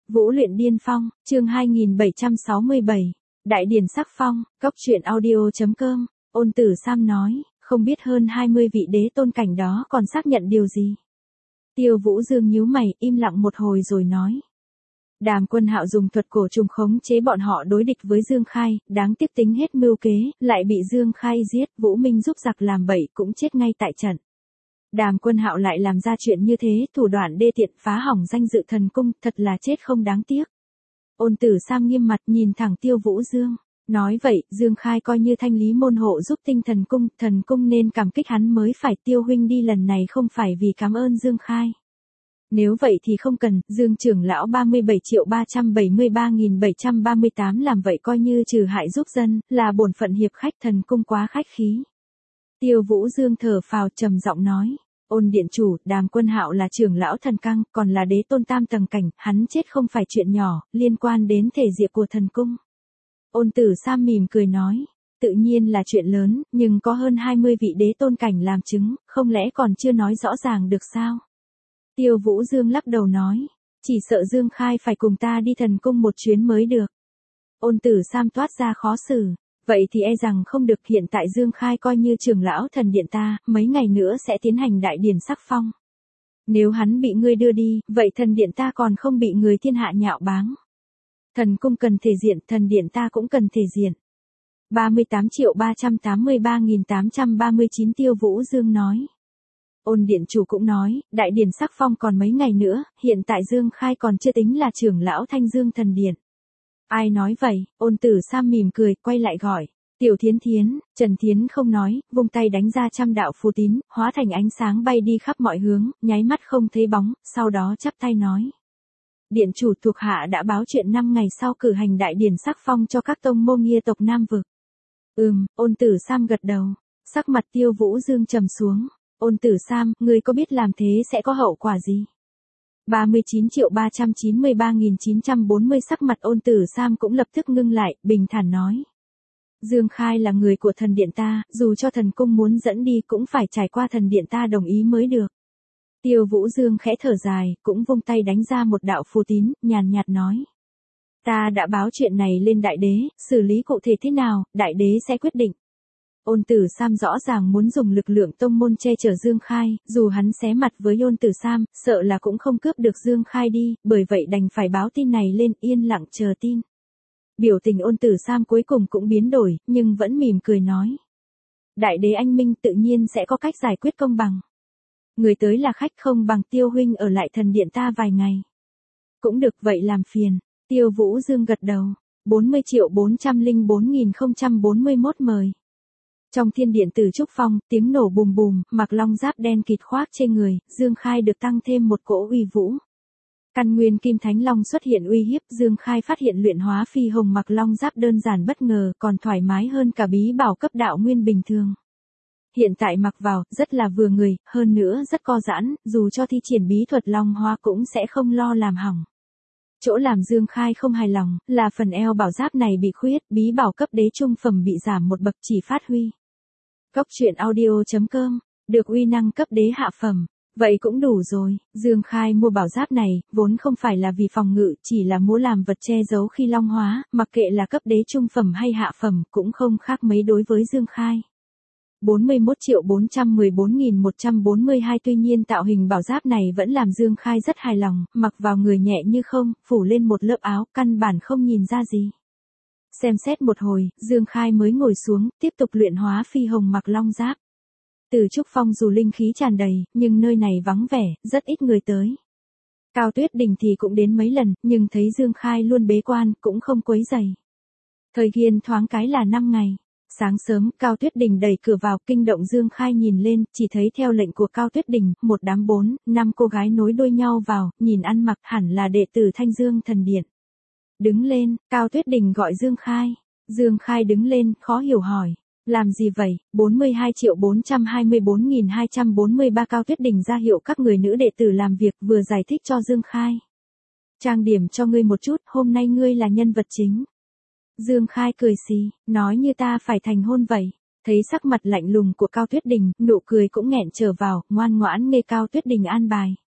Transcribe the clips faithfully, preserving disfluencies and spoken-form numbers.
Vũ luyện điên phong, chương hai nghìn bảy trăm sáu mươi bảy, Đại điển sắc phong, cốc truyện audio chấm com, Ôn Tử Sam nói, không biết hơn hai mươi vị đế tôn cảnh đó còn xác nhận điều gì. Tiêu Vũ Dương nhíu mày, im lặng một hồi rồi nói. Đàm Quân Hạo dùng thuật cổ trùng khống chế bọn họ đối địch với Dương Khai, đáng tiếc tính hết mưu kế, lại bị Dương Khai giết, Vũ Minh giúp giặc làm bậy cũng chết ngay tại trận. Đàm Quân Hạo lại làm ra chuyện như thế, thủ đoạn đê tiện phá hỏng danh dự thần cung, thật là chết không đáng tiếc. Ôn Tử Sam nghiêm mặt nhìn thẳng Tiêu Vũ Dương, nói vậy, Dương Khai coi như thanh lý môn hộ giúp tinh thần cung, thần cung nên cảm kích hắn mới phải. Tiêu huynh đi lần này không phải vì cảm ơn Dương Khai. Nếu vậy thì không cần, Dương trưởng lão ba mươi bảy triệu ba trăm bảy mươi ba nghìn bảy trăm ba mươi tám làm vậy coi như trừ hại giúp dân, là bổn phận hiệp khách, thần cung quá khách khí. Tiêu Vũ Dương thở phào trầm giọng nói, Ôn điện chủ, Đàm Quân Hạo là trưởng lão thần căng, còn là đế tôn tam tầng cảnh, hắn chết không phải chuyện nhỏ, liên quan đến thể diệt của thần cung. Ôn Tử Sam mỉm cười nói, tự nhiên là chuyện lớn, nhưng có hơn hai mươi vị đế tôn cảnh làm chứng, không lẽ còn chưa nói rõ ràng được sao? Tiêu Vũ Dương lắc đầu nói, chỉ sợ Dương Khai phải cùng ta đi thần cung một chuyến mới được. Ôn Tử Sam toát ra khó xử, vậy thì e rằng không được, hiện tại Dương Khai coi như trưởng lão thần điện ta, mấy ngày nữa sẽ tiến hành đại điển sắc phong. Nếu hắn bị ngươi đưa đi, vậy thần điện ta còn không bị người thiên hạ nhạo báng. Thần cung cần thể diện, thần điện ta cũng cần thể diện. ba mươi tám triệu ba trăm tám mươi ba nghìn tám trăm ba mươi chín Tiêu Vũ Dương nói. Ôn điện chủ cũng nói, đại điển sắc phong còn mấy ngày nữa, hiện tại Dương Khai còn chưa tính là trưởng lão Thanh Dương thần điện. Ai nói vậy? Ôn Tử Sam mỉm cười, quay lại gọi. Tiểu Thiến Thiến, Trần Thiến không nói, vung tay đánh ra trăm đạo phù tín, hóa thành ánh sáng bay đi khắp mọi hướng, nháy mắt không thấy bóng, sau đó chắp tay nói. Điện chủ thuộc hạ đã báo chuyện năm ngày sau cử hành đại điển sắc phong cho các tông môn Nghia tộc Nam Vực. Ừm, Ôn Tử Sam gật đầu, sắc mặt Tiêu Vũ Dương trầm xuống. Ôn Tử Sam, ngươi có biết làm thế sẽ có hậu quả gì? ba mươi chín triệu ba trăm chín mươi ba nghìn chín trăm bốn mươi sắc mặt Ôn Tử Sam cũng lập tức ngưng lại, bình thản nói. Dương Khai là người của thần điện ta, dù cho thần cung muốn dẫn đi cũng phải trải qua thần điện ta đồng ý mới được. Tiêu Vũ Dương khẽ thở dài, cũng vung tay đánh ra một đạo phù tín, nhàn nhạt nói. Ta đã báo chuyện này lên đại đế, xử lý cụ thể thế nào, đại đế sẽ quyết định. Ôn Tử Sam rõ ràng muốn dùng lực lượng tông môn che chở Dương Khai, dù hắn xé mặt với Ôn Tử Sam, sợ là cũng không cướp được Dương Khai đi, bởi vậy đành phải báo tin này lên, yên lặng chờ tin. Biểu tình Ôn Tử Sam cuối cùng cũng biến đổi, nhưng vẫn mỉm cười nói. Đại đế anh minh tự nhiên sẽ có cách giải quyết công bằng. Người tới là khách, không bằng Tiêu huynh ở lại thần điện ta vài ngày. Cũng được, vậy làm phiền. Tiêu Vũ Dương gật đầu. bốn mươi triệu bốn trăm lẻ bốn nghìn không trăm bốn mươi mốt mời. Trong thiên điện Tử Trúc Phong, tiếng nổ bùm bùm, mặc long giáp đen kịt khoác trên người, Dương Khai được tăng thêm một cỗ uy vũ. Căn nguyên kim thánh long xuất hiện uy hiếp, Dương Khai phát hiện luyện hóa phi hồng mặc long giáp đơn giản bất ngờ, còn thoải mái hơn cả bí bảo cấp đạo nguyên bình thường. Hiện tại mặc vào, rất là vừa người, hơn nữa rất co giãn, dù cho thi triển bí thuật long hoa cũng sẽ không lo làm hỏng. Chỗ làm Dương Khai không hài lòng, là phần eo bảo giáp này bị khuyết, bí bảo cấp đế trung phẩm bị giảm một bậc chỉ phát huy. Cốc truyện audio chấm com, được uy năng cấp đế hạ phẩm, vậy cũng đủ rồi. Dương Khai mua bảo giáp này, vốn không phải là vì phòng ngự, chỉ là muốn làm vật che giấu khi long hóa, mặc kệ là cấp đế trung phẩm hay hạ phẩm, cũng không khác mấy đối với Dương Khai. bốn mươi mốt triệu bốn trăm mười bốn nghìn một trăm bốn mươi hai Tuy nhiên tạo hình bảo giáp này vẫn làm Dương Khai rất hài lòng, mặc vào người nhẹ như không, phủ lên một lớp áo, căn bản không nhìn ra gì. Xem xét một hồi, Dương Khai mới ngồi xuống, tiếp tục luyện hóa phi hồng mặc long giáp. Tử Trúc Phong dù linh khí tràn đầy, nhưng nơi này vắng vẻ, rất ít người tới. Cao Tuyết Đình thì cũng đến mấy lần, nhưng thấy Dương Khai luôn bế quan, cũng không quấy rầy. Thời gian thoáng cái là năm ngày. Sáng sớm, Cao Tuyết Đình đẩy cửa vào, kinh động Dương Khai nhìn lên, chỉ thấy theo lệnh của Cao Tuyết Đình, một đám bốn, năm cô gái nối đuôi nhau vào, nhìn ăn mặc hẳn là đệ tử Thanh Dương thần điện. Đứng lên, Cao Tuyết Đình gọi Dương Khai. Dương Khai đứng lên, khó hiểu hỏi. Làm gì vậy? bốn mươi hai triệu bốn trăm hai mươi bốn nghìn hai trăm bốn mươi ba Cao Tuyết Đình ra hiệu các người nữ đệ tử làm việc, vừa giải thích cho Dương Khai. Trang điểm cho ngươi một chút, hôm nay ngươi là nhân vật chính. Dương Khai cười xì, nói như ta phải thành hôn vậy. Thấy sắc mặt lạnh lùng của Cao Tuyết Đình, nụ cười cũng nghẹn trở vào, ngoan ngoãn nghe Cao Tuyết Đình an bài.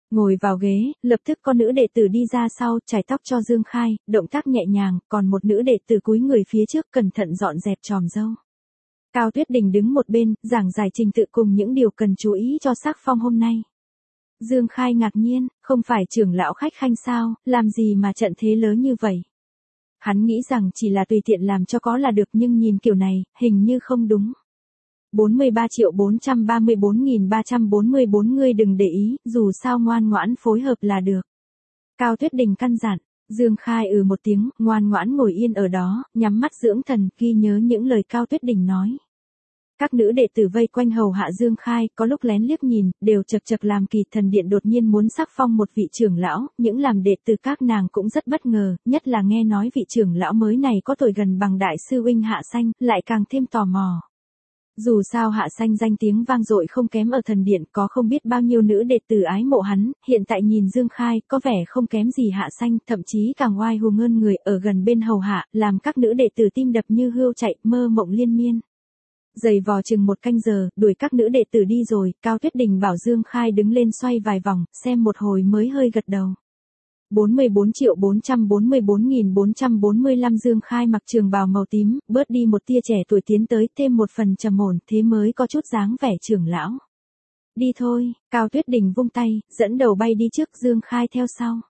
Ngồi vào ghế, lập tức có nữ đệ tử đi ra sau, chải tóc cho Dương Khai, động tác nhẹ nhàng, còn một nữ đệ tử cúi người phía trước cẩn thận dọn dẹp chòm râu. Cao Tuyết Đình đứng một bên, giảng giải trình tự cùng những điều cần chú ý cho sắc phong hôm nay. Dương Khai ngạc nhiên, không phải trưởng lão khách khanh sao, làm gì mà trận thế lớn như vậy. Hắn nghĩ rằng chỉ là tùy tiện làm cho có là được nhưng nhìn kiểu này, hình như không đúng. bốn mươi ba triệu bốn trăm ba mươi bốn nghìn ba trăm bốn mươi bốn ngươi đừng để ý, dù sao ngoan ngoãn phối hợp là được. Cao Tuyết Đình căn dặn, Dương Khai ừ một tiếng, ngoan ngoãn ngồi yên ở đó, nhắm mắt dưỡng thần, ghi nhớ những lời Cao Tuyết Đình nói. Các nữ đệ tử vây quanh hầu hạ Dương Khai, có lúc lén liếc nhìn, đều chật chật làm kỳ. Thần điện đột nhiên muốn sắc phong một vị trưởng lão, những làm đệ tử các nàng cũng rất bất ngờ, nhất là nghe nói vị trưởng lão mới này có tuổi gần bằng đại sư huynh Hạ Sanh, lại càng thêm tò mò. Dù sao Hạ Sanh danh tiếng vang dội không kém ở thần điện, có không biết bao nhiêu nữ đệ tử ái mộ hắn, hiện tại nhìn Dương Khai, có vẻ không kém gì Hạ Sanh, thậm chí càng oai hùng hơn người ở gần bên hầu hạ, làm các nữ đệ tử tim đập như hươu chạy, mơ mộng liên miên. Giày vò chừng một canh giờ, đuổi các nữ đệ tử đi rồi, Cao Tuyết Đình bảo Dương Khai đứng lên xoay vài vòng, xem một hồi mới hơi gật đầu. bốn mươi bốn triệu bốn trăm bốn mươi bốn nghìn bốn trăm bốn mươi lăm Dương Khai mặc trường bào màu tím, bớt đi một tia trẻ tuổi tiến tới, thêm một phần trầm ổn, thế mới có chút dáng vẻ trưởng lão. Đi thôi, Cao Tuyết Đình vung tay, dẫn đầu bay đi trước, Dương Khai theo sau.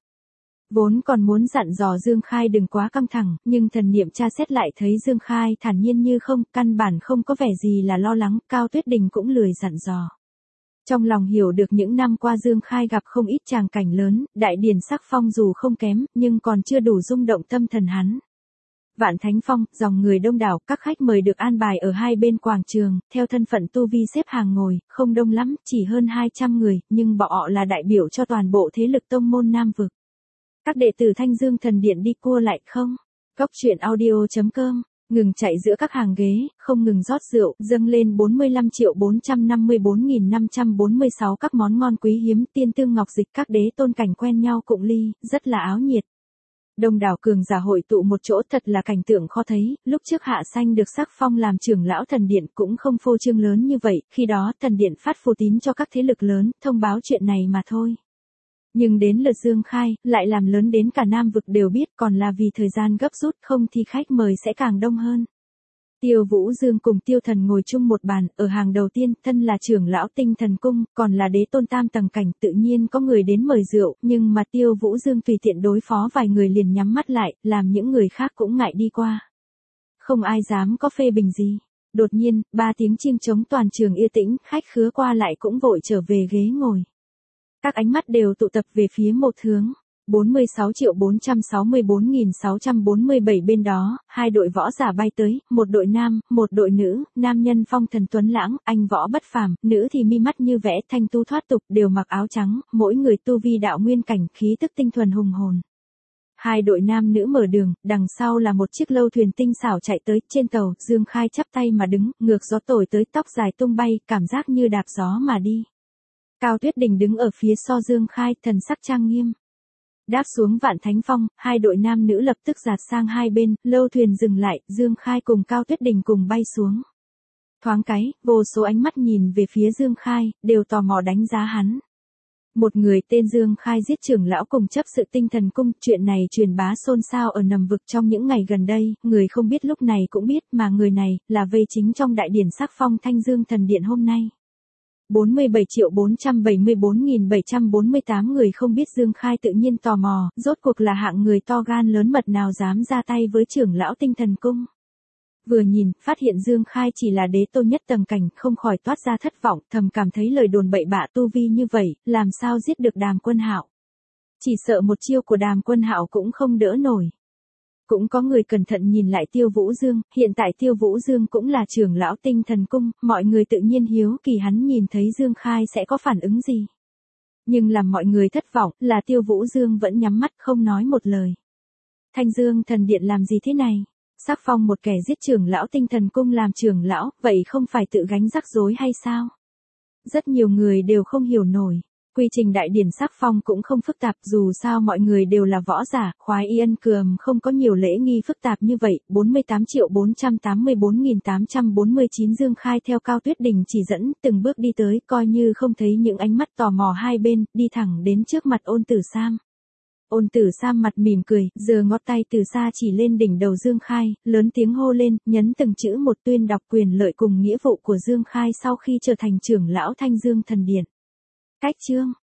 Vốn còn muốn dặn dò Dương Khai đừng quá căng thẳng, nhưng thần niệm tra xét lại thấy Dương Khai thản nhiên như không, căn bản không có vẻ gì là lo lắng, Cao Tuyết Đình cũng lười dặn dò. Trong lòng hiểu được những năm qua Dương Khai gặp không ít tràng cảnh lớn, đại điển sắc phong dù không kém, nhưng còn chưa đủ rung động tâm thần hắn. Vạn Thánh Phong, dòng người đông đảo, các khách mời được an bài ở hai bên quảng trường, theo thân phận tu vi xếp hàng ngồi, không đông lắm, chỉ hơn hai trăm người, nhưng bọn họ là đại biểu cho toàn bộ thế lực tông môn Nam Vực. Các đệ tử Thanh Dương Thần Điện đi cua lại không? Góc truyện audio chấm com, ngừng chạy giữa các hàng ghế, không ngừng rót rượu, dâng lên bốn mươi lăm triệu bốn trăm năm mươi bốn nghìn năm trăm bốn mươi sáu các món ngon quý hiếm, tiên tương ngọc dịch, các đế tôn cảnh quen nhau cụng ly, rất là áo nhiệt. Đông đảo cường giả hội tụ một chỗ, thật là cảnh tượng khó thấy, lúc trước Hạ Sanh được sắc phong làm trưởng lão thần điện cũng không phô trương lớn như vậy, khi đó thần điện phát phù tín cho các thế lực lớn, thông báo chuyện này mà thôi. Nhưng đến lượt Dương Khai, lại làm lớn đến cả Nam Vực đều biết, còn là vì thời gian gấp rút, không thì khách mời sẽ càng đông hơn. Tiêu Vũ Dương cùng Tiêu Thần ngồi chung một bàn, ở hàng đầu tiên, thân là trưởng lão Tinh Thần Cung, còn là đế tôn tam tầng cảnh, tự nhiên có người đến mời rượu, nhưng mà Tiêu Vũ Dương tùy tiện đối phó vài người liền nhắm mắt lại, làm những người khác cũng ngại đi qua. Không ai dám có phê bình gì. Đột nhiên, ba tiếng chiêng trống toàn trường yên tĩnh, khách khứa qua lại cũng vội trở về ghế ngồi. Các ánh mắt đều tụ tập về phía một hướng. bốn mươi sáu triệu bốn trăm sáu mươi bốn nghìn sáu trăm bốn mươi bảy bên đó, hai đội võ giả bay tới, một đội nam, một đội nữ, nam nhân phong thần tuấn lãng, anh võ bất phàm, nữ thì mi mắt như vẽ, thanh tu thoát tục, đều mặc áo trắng, mỗi người tu vi đạo nguyên cảnh, khí tức tinh thuần hùng hồn. Hai đội nam nữ mở đường, đằng sau là một chiếc lâu thuyền tinh xảo chạy tới, trên tàu, Dương Khai chắp tay mà đứng, ngược gió thổi tới, tóc dài tung bay, cảm giác như đạp gió mà đi. Cao Tuyết Đình đứng ở phía sau Dương Khai, thần sắc trang nghiêm. Đáp xuống Vạn Thánh Phong, hai đội nam nữ lập tức dạt sang hai bên, lâu thuyền dừng lại, Dương Khai cùng Cao Tuyết Đình cùng bay xuống. Thoáng cái, vô số ánh mắt nhìn về phía Dương Khai, đều tò mò đánh giá hắn. Một người tên Dương Khai giết trưởng lão cùng chấp sự Tinh Thần Cung, chuyện này truyền bá xôn xao ở Nằm Vực trong những ngày gần đây, người không biết lúc này cũng biết, mà người này, là vây chính trong đại điển sắc phong Thanh Dương Thần Điện hôm nay. bốn mươi bảy triệu bốn trăm bảy mươi bốn nghìn bảy trăm bốn mươi tám người không biết Dương Khai tự nhiên tò mò, rốt cuộc là hạng người to gan lớn mật nào dám ra tay với trưởng lão Tinh Thần Cung. Vừa nhìn, phát hiện Dương Khai chỉ là đế tôn nhất tầng cảnh, không khỏi toát ra thất vọng, thầm cảm thấy lời đồn bậy bạ tu vi như vậy, làm sao giết được Đàm Quân Hạo. Chỉ sợ một chiêu của Đàm Quân Hạo cũng không đỡ nổi. Cũng có người cẩn thận nhìn lại Tiêu Vũ Dương, hiện tại Tiêu Vũ Dương cũng là trưởng lão Tinh Thần Cung, mọi người tự nhiên hiếu kỳ hắn nhìn thấy Dương Khai sẽ có phản ứng gì. Nhưng làm mọi người thất vọng là Tiêu Vũ Dương vẫn nhắm mắt không nói một lời. Thanh Dương Thần Điện làm gì thế này? Sắc phong một kẻ giết trưởng lão Tinh Thần Cung làm trưởng lão, vậy không phải tự gánh rắc rối hay sao? Rất nhiều người đều không hiểu nổi. Quy trình đại điển sắc phong cũng không phức tạp, dù sao mọi người đều là võ giả, khoái y ân cườm không có nhiều lễ nghi phức tạp như vậy. bốn mươi tám triệu bốn trăm tám mươi bốn nghìn tám trăm bốn mươi chín Dương Khai theo Cao Tuyết Đình chỉ dẫn, từng bước đi tới, coi như không thấy những ánh mắt tò mò hai bên, đi thẳng đến trước mặt Ôn Tử Sam. Ôn Tử Sam mặt mỉm cười, giơ ngón tay từ xa chỉ lên đỉnh đầu Dương Khai, lớn tiếng hô lên, nhấn từng chữ một, tuyên đọc quyền lợi cùng nghĩa vụ của Dương Khai sau khi trở thành trưởng lão Thanh Dương Thần Điện. Cách chương